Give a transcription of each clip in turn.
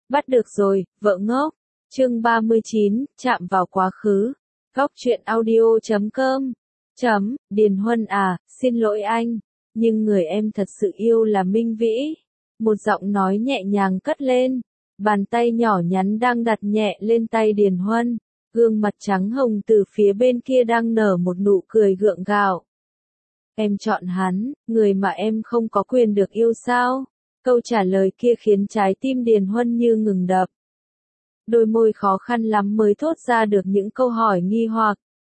Bắt được rồi, vợ ngốc. Chương 39, chạm vào quá khứ. Góc truyện audio.com. Điền Huân à, xin lỗi anh, nhưng người em thật sự yêu là Minh Vĩ. Một giọng nói nhẹ nhàng cất lên, bàn tay nhỏ nhắn đang đặt nhẹ lên tay Điền Huân, gương mặt trắng hồng từ phía bên kia đang nở một nụ cười gượng gạo. Em chọn hắn, người mà em không có quyền được yêu sao? Câu trả lời kia khiến trái tim Điền Huân như ngừng đập. Đôi môi khó khăn lắm mới thốt ra được những câu hỏi nghi hoặc.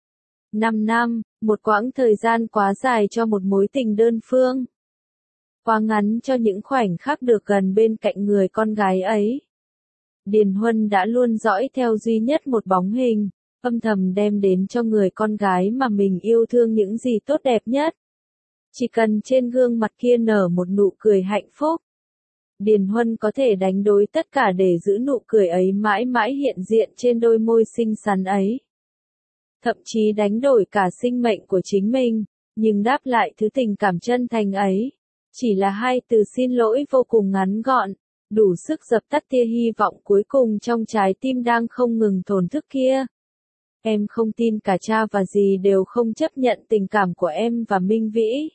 5 năm, một quãng thời gian quá dài cho một mối tình đơn phương. Quá ngắn cho những khoảnh khắc được gần bên cạnh người con gái ấy. Điền Huân đã luôn dõi theo duy nhất một bóng hình, âm thầm đem đến cho người con gái mà mình yêu thương những gì tốt đẹp nhất. Chỉ cần trên gương mặt kia nở một nụ cười hạnh phúc, Điền Huân có thể đánh đổi tất cả để giữ nụ cười ấy mãi mãi hiện diện trên đôi môi xinh xắn ấy. Thậm chí đánh đổi cả sinh mệnh của chính mình, nhưng đáp lại thứ tình cảm chân thành ấy, chỉ là hai từ xin lỗi vô cùng ngắn gọn, đủ sức dập tắt tia hy vọng cuối cùng trong trái tim đang không ngừng thổn thức kia. Em không tin cả cha và dì đều không chấp nhận tình cảm của em và Minh Vĩ.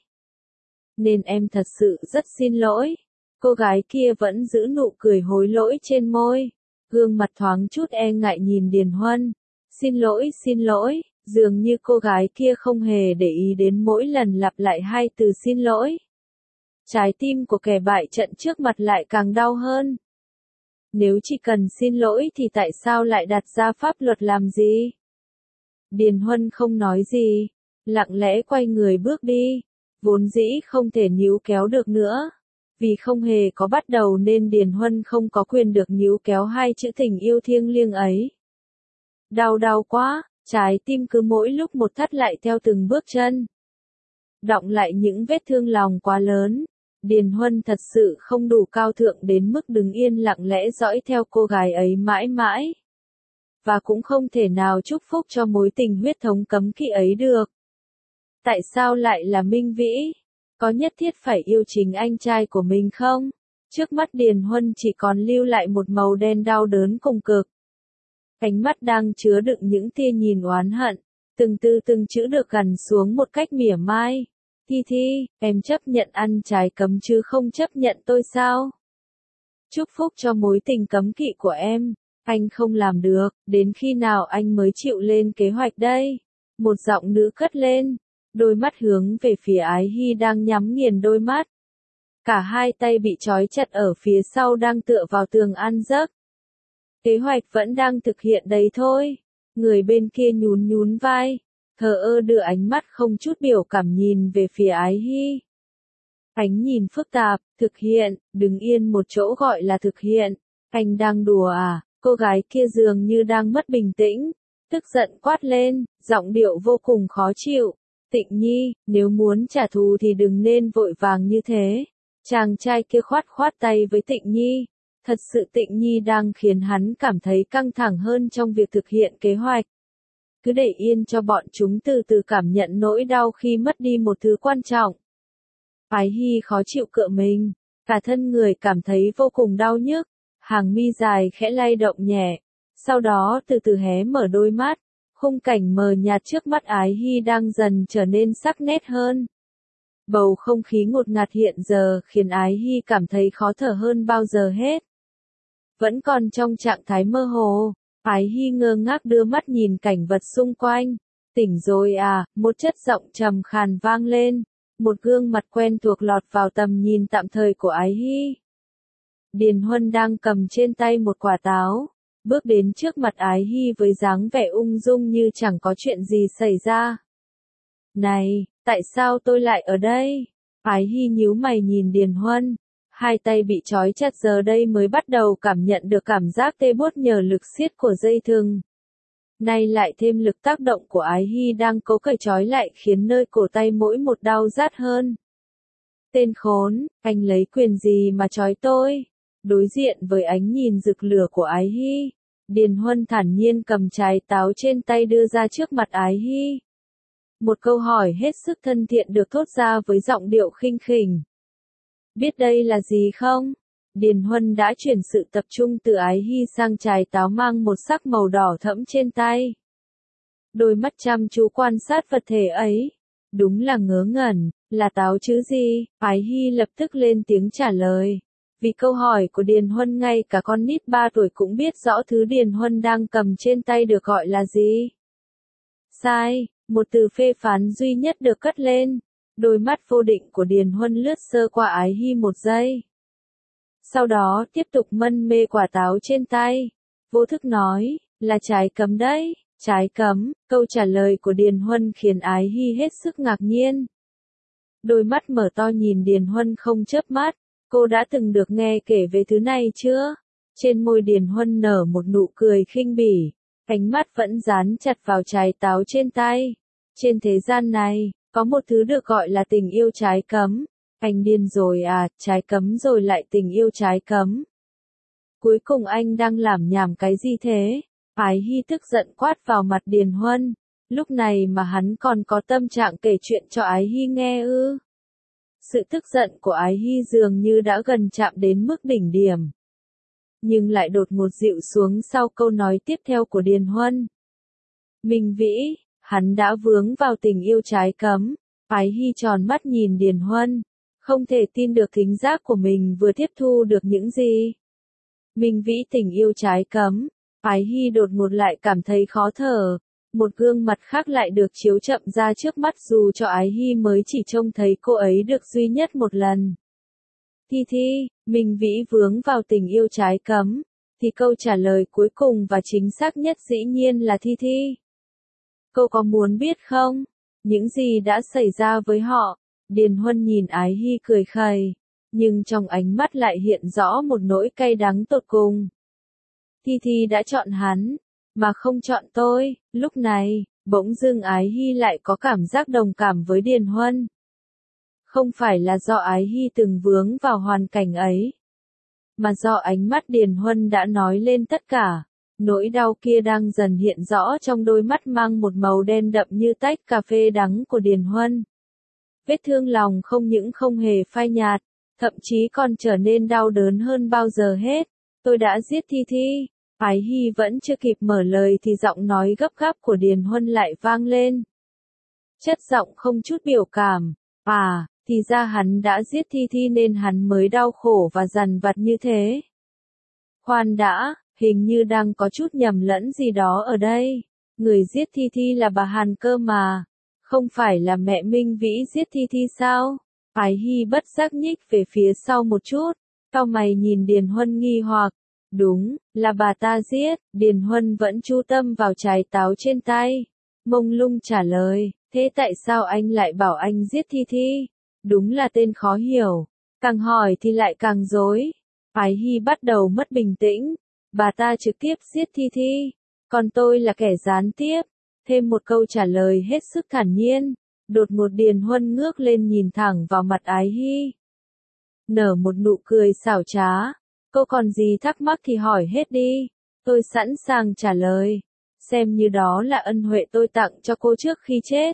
Nên em thật sự rất xin lỗi. Cô gái kia vẫn giữ nụ cười hối lỗi trên môi, gương mặt thoáng chút e ngại nhìn Điền Huân. Xin lỗi, dường như cô gái kia không hề để ý đến mỗi lần lặp lại hai từ xin lỗi. Trái tim của kẻ bại trận trước mặt lại càng đau hơn. Nếu chỉ cần xin lỗi thì tại sao lại đặt ra pháp luật làm gì? Điền Huân không nói gì, lặng lẽ quay người bước đi, vốn dĩ không thể níu kéo được nữa. Vì không hề có bắt đầu nên Điền Huân không có quyền được níu kéo hai chữ tình yêu thiêng liêng ấy. Đau quá, trái tim cứ mỗi lúc một thắt lại theo từng bước chân. Đọng lại những vết thương lòng quá lớn. Điền Huân thật sự không đủ cao thượng đến mức đứng yên lặng lẽ dõi theo cô gái ấy mãi mãi. Và cũng không thể nào chúc phúc cho mối tình huyết thống cấm kỵ ấy được. Tại sao lại là Minh Vĩ? Có nhất thiết phải yêu chính anh trai của mình không? Trước mắt Điền Huân chỉ còn lưu lại một màu đen đau đớn cùng cực. Ánh mắt đang chứa đựng những tia nhìn oán hận, từng chữ được gằn xuống một cách mỉa mai. Thi, em chấp nhận ăn trái cấm chứ không chấp nhận tôi sao? Chúc phúc cho mối tình cấm kỵ của em, anh không làm được, đến khi nào anh mới chịu lên kế hoạch đây? Một giọng nữ cất lên. Đôi mắt hướng về phía Ái Hy đang nhắm nghiền đôi mắt. Cả hai tay bị trói chặt ở phía sau đang tựa vào tường ăn giấc. Kế hoạch vẫn đang thực hiện đấy thôi. Người bên kia nhún vai, thờ ơ đưa ánh mắt không chút biểu cảm nhìn về phía Ái Hy. Ánh nhìn phức tạp, thực hiện, đứng yên một chỗ gọi là thực hiện. Anh đang đùa à? Cô gái kia dường như đang mất bình tĩnh, tức giận quát lên, giọng điệu vô cùng khó chịu. Tịnh Nhi, nếu muốn trả thù thì đừng nên vội vàng như thế. Chàng trai kia khoát tay với Tịnh Nhi. Thật sự Tịnh Nhi đang khiến hắn cảm thấy căng thẳng hơn trong việc thực hiện kế hoạch. Cứ để yên cho bọn chúng từ từ cảm nhận nỗi đau khi mất đi một thứ quan trọng. Ái Hy khó chịu cựa mình, cả thân người cảm thấy vô cùng đau nhức. Hàng mi dài khẽ lay động nhẹ, sau đó từ từ hé mở đôi mắt. Khung cảnh mờ nhạt trước mắt Ái Hy đang dần trở nên sắc nét hơn. Bầu không khí ngột ngạt hiện giờ khiến Ái Hy cảm thấy khó thở hơn bao giờ hết. Vẫn còn trong trạng thái mơ hồ, Ái Hy ngơ ngác đưa mắt nhìn cảnh vật xung quanh. Tỉnh rồi à, một chất giọng trầm khàn vang lên. Một gương mặt quen thuộc lọt vào tầm nhìn tạm thời của Ái Hy. Điền Huân đang cầm trên tay một quả táo. Bước đến trước mặt Ái Hy với dáng vẻ ung dung như chẳng có chuyện gì xảy ra. Này, tại sao tôi lại ở đây? Ái Hy nhíu mày nhìn Điền Huân. Hai tay bị trói chặt giờ đây mới bắt đầu cảm nhận được cảm giác tê buốt nhờ lực siết của dây thừng. Nay lại thêm lực tác động của Ái Hy đang cố cởi trói lại khiến nơi cổ tay mỗi một đau rát hơn. Tên khốn, anh lấy quyền gì mà trói tôi? Đối diện với ánh nhìn rực lửa của Ái Hy, Điền Huân thản nhiên cầm trái táo trên tay đưa ra trước mặt Ái Hy. Một câu hỏi hết sức thân thiện được thốt ra với giọng điệu khinh khỉnh. Biết đây là gì không? Điền Huân đã chuyển sự tập trung từ Ái Hy sang trái táo mang một sắc màu đỏ thẫm trên tay. Đôi mắt chăm chú quan sát vật thể ấy. Đúng là ngớ ngẩn, là táo chứ gì? Ái Hy lập tức lên tiếng trả lời. Vì câu hỏi của Điền Huân ngay cả con nít 3 tuổi cũng biết rõ thứ Điền Huân đang cầm trên tay được gọi là gì. Sai, một từ phê phán duy nhất được cất lên. Đôi mắt vô định của Điền Huân lướt sơ qua Ái Hy một giây. Sau đó tiếp tục mân mê quả táo trên tay. Vô thức nói, là trái cấm đấy. Trái cấm, câu trả lời của Điền Huân khiến Ái Hy hết sức ngạc nhiên. Đôi mắt mở to nhìn Điền Huân không chớp mắt, cô đã từng được nghe kể về thứ này chưa? Trên môi Điền Huân nở một nụ cười khinh bỉ, ánh mắt vẫn dán chặt vào trái táo trên tay. Trên thế gian này, có một thứ được gọi là tình yêu trái cấm. Anh điên rồi à, trái cấm rồi lại tình yêu trái cấm. Cuối cùng anh đang làm nhảm cái gì thế? Ái Hy tức giận quát vào mặt Điền Huân, lúc này mà hắn còn có tâm trạng kể chuyện cho Ái Hy nghe ư? Sự tức giận của Ái Hy dường như đã gần chạm đến mức đỉnh điểm. Nhưng lại đột ngột dịu xuống sau câu nói tiếp theo của Điền Huân. Minh Vĩ, hắn đã vướng vào tình yêu trái cấm. Ái Hy tròn mắt nhìn Điền Huân, không thể tin được thính giác của mình vừa tiếp thu được những gì. Minh Vĩ tình yêu trái cấm. Ái Hy đột ngột lại cảm thấy khó thở, một gương mặt khác lại được chiếu chậm ra trước mắt dù cho Ái Hy mới chỉ trông thấy cô ấy được duy nhất một lần. Thi Thi, Minh Vĩ vướng vào tình yêu trái cấm, thì câu trả lời cuối cùng và chính xác nhất dĩ nhiên là Thi Thi. Cô có muốn biết không? Những gì đã xảy ra với họ? Điền Huân nhìn Ái Hy cười khẩy, nhưng trong ánh mắt lại hiện rõ một nỗi cay đắng tột cùng. Thi Thi đã chọn hắn, mà không chọn tôi. Lúc này, bỗng dưng Ái Hy lại có cảm giác đồng cảm với Điền Huân. Không phải là do Ái Hy từng vướng vào hoàn cảnh ấy, mà do ánh mắt Điền Huân đã nói lên tất cả. Nỗi đau kia đang dần hiện rõ trong đôi mắt mang một màu đen đậm như tách cà phê đắng của Điền Huân. Vết thương lòng không những không hề phai nhạt, thậm chí còn trở nên đau đớn hơn bao giờ hết. Tôi đã giết Thi Thi. Ái Hy vẫn chưa kịp mở lời thì giọng nói gấp gáp của Điền Huân lại vang lên. Chất giọng không chút biểu cảm. À, thì ra hắn đã giết Thi Thi nên hắn mới đau khổ và dằn vặt như thế. Khoan đã, hình như đang có chút nhầm lẫn gì đó ở đây. Người giết Thi Thi là bà Hàn cơ mà. Không phải là mẹ Minh Vĩ giết Thi Thi sao? Ái Hy bất giác nhích về phía sau một chút. Cau mày nhìn Điền Huân nghi hoặc. Đúng, là bà ta giết. Điền Huân vẫn chú tâm vào trái táo trên tay. Mông lung trả lời, thế tại sao anh lại bảo anh giết Thi Thi? Đúng là tên khó hiểu. Càng hỏi thì lại càng rối. Ái Hy bắt đầu mất bình tĩnh. Bà ta trực tiếp giết Thi Thi. Còn tôi là kẻ gián tiếp. Thêm một câu trả lời hết sức thản nhiên. Đột ngột Điền Huân ngước lên nhìn thẳng vào mặt Ái Hy. Nở một nụ cười xảo trá. Cô còn gì thắc mắc thì hỏi hết đi. Tôi sẵn sàng trả lời. Xem như đó là ân huệ tôi tặng cho cô trước khi chết.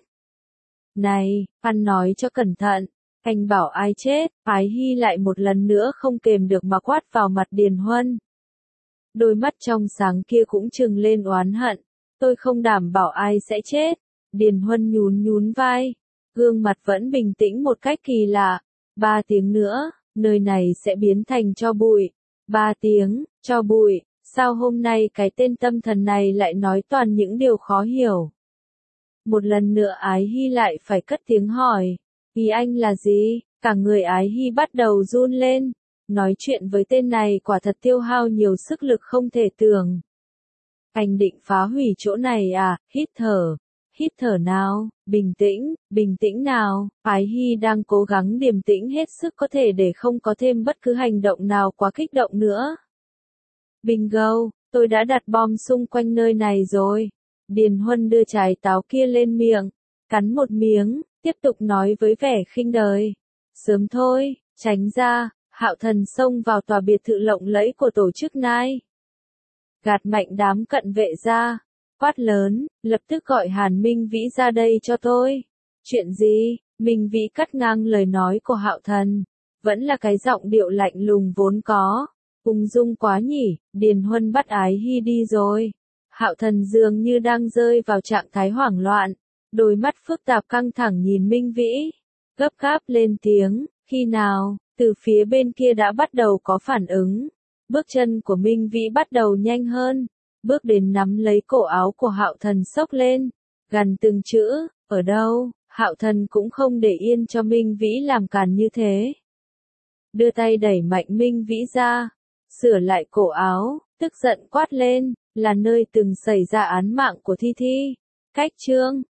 Này, ăn nói cho cẩn thận. Anh bảo ai chết? Ái Hy lại một lần nữa không kềm được mà quát vào mặt Điền Huân. Đôi mắt trong sáng kia cũng trừng lên oán hận. Tôi không đảm bảo ai sẽ chết. Điền Huân nhún nhún vai. Gương mặt vẫn bình tĩnh một cách kỳ lạ. 3 tiếng nữa, nơi này sẽ biến thành tro bụi. 3 tiếng, tro bụi. Sao hôm nay cái tên tâm thần này lại nói toàn những điều khó hiểu? Một lần nữa Ái Hy lại phải cất tiếng hỏi. Ý anh là gì? Cả người Ái Hy bắt đầu run lên. Nói chuyện với tên này quả thật tiêu hao nhiều sức lực không thể tưởng. Anh định phá hủy chỗ này à? Hít thở nào, bình tĩnh nào. Ái Hy đang cố gắng điềm tĩnh hết sức có thể để không có thêm bất cứ hành động nào quá kích động nữa. Bingo, tôi đã đặt bom xung quanh nơi này rồi. Điền Huân đưa trái táo kia lên miệng, cắn một miếng, tiếp tục nói với vẻ khinh đời. Sớm thôi, tránh ra. Hạo Thần xông vào tòa biệt thự lộng lẫy của tổ chức Nai. Gạt mạnh đám cận vệ ra. Quát lớn, lập tức gọi Hàn Minh Vĩ ra đây cho tôi. Chuyện gì? Minh Vĩ cắt ngang lời nói của Hạo Thần. vẫn là cái giọng điệu lạnh lùng vốn có. Ung dung quá nhỉ, Điền Huân bắt Ái Hy đi rồi. Hạo Thần dường như đang rơi vào trạng thái hoảng loạn, đôi mắt phức tạp căng thẳng nhìn Minh Vĩ, gấp gáp lên tiếng, khi nào, từ phía bên kia đã bắt đầu có phản ứng. Bước chân của Minh Vĩ bắt đầu nhanh hơn, bước đến nắm lấy cổ áo của Hạo Thần xốc lên, gằn từng chữ, ở đâu. Hạo Thần cũng không để yên cho Minh Vĩ làm càn như thế. Đưa tay đẩy mạnh Minh Vĩ ra, sửa lại cổ áo, tức giận quát lên, là nơi từng xảy ra án mạng của Thi Thi. Cách chương